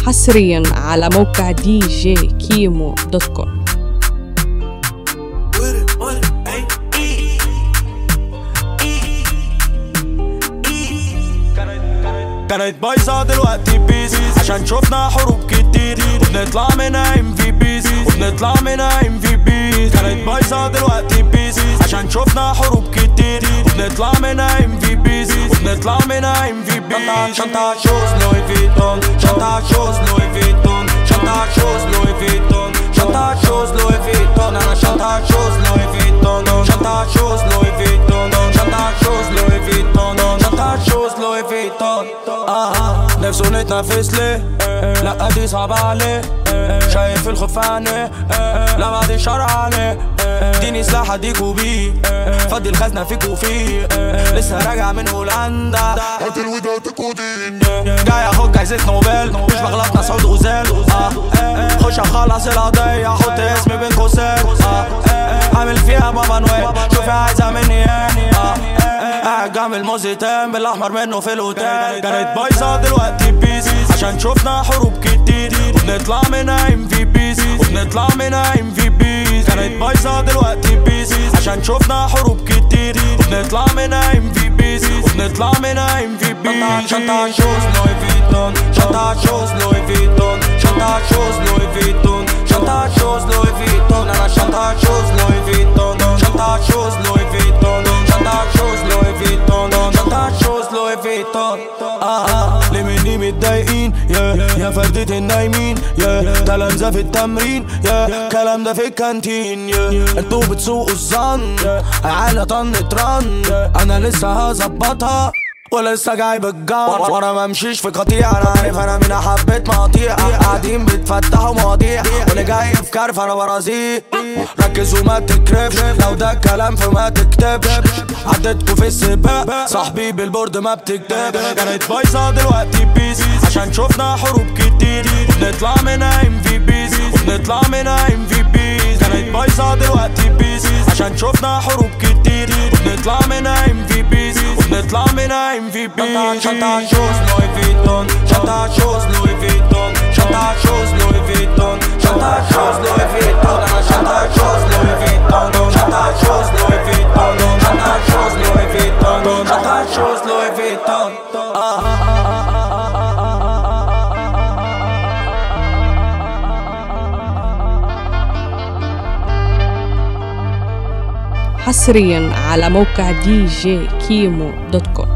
حصريا على موقع djkimo.com. كانت بايظة دلوقتي بيس عشان شوفنا حروب كتير وبنطلع منها MVPs وبنطلع منها MVPs. كانت بايظة دلوقتي بيس عشان شوفنا حروب كتير وبنطلع منها MVPs وبنطلع منها MVPs. شنطة شوز لوي فيتون، شنطة شوز لوي فيتون، شنطة شوز لوي فيتون، شنطة شوز لوي فيتون. أنا شنطة شوز لوي فيتون، شنطة شوز لوي فيتون، شنطة شوز لوي فيتون، شنطة شوز لوي فيتون. نفسه نتنفس ليه؟ لا دي صعبة عليه. شايف الخفانة لا بعد الشر عليه. اديني سلاح اديكوا بيه، فضي الخزنة فيكوا فيه. لسه راجع من هولندا، هات الوداد كودين. جاي اخد جايزة نوبل، مش بغلط مسعود غزال. خش اخلص القضية، احط اسمي بين قوسين. عامل فيها بابا نويل، شوفي عايزة مني ايه. قاعد جامل موزتين بالاحمر منه في الاوتيل. كانت بايظة دلوقتي بيس عشان شوفنا حروب كتير وبنطلع منها MVPs وبنطلع منها MVPs. كانت بايظة دلوقتي بيس عشان شوفنا حروب كتير وبنطلع منها MVPs وبنطلع منها MVPs. شنطة شوز لوي فيتون، شنطة شوز لوي فيتون، شنطة شوز لوي فيتون، شنطة شوز لوي فيتون. أنا شنطة شوز لوي فيتون، شنطة شوز لوي فيتون، شنطة شوز لوي فيتون، شنطة شوز لوي فيتون. ليه مني متضايقين يا فردة النايمين؟ تلامذة في التمرين، كلام ده في الكانتين. انتوا بتسوقوا الظن، عالة طنة رن. انا لسه هظبطها ولسه جاي بالجار، وانا ممشيش في قطيع. انا عارف انا مين حبيت مقاطيع، قاعدين بتفتحوا مواضيع وانا جاي في كارف انا برازيل. ركز وما تكرفش، لو ده الكلام فما تكتبش. عدتكوا في السباق، صاحبي بالبورد ما بتكتبش. كانت بايظة دلوقتي بيس عشان شوفنا حروب كتير وبنطلع منها MVPs وبنطلع منها MVPs. كانت بايظة دلوقتي بيس عشان شوفنا حروب كتير وبنطلع منها MVPs وبنطلع منها MVPs. شنطة شوز لوي فيتون، شنطة شوز لوي فيتون، شنطة شوز لوي فيتون، شنطة شوز لوي فيتون. أنا شنطة شوز لوي فيتون، شنطة شوز لوي فيتون، شنطة شوز لوي فيتون، شنطة شوز لوي فيتون. حصريا على موقع djkimo.com.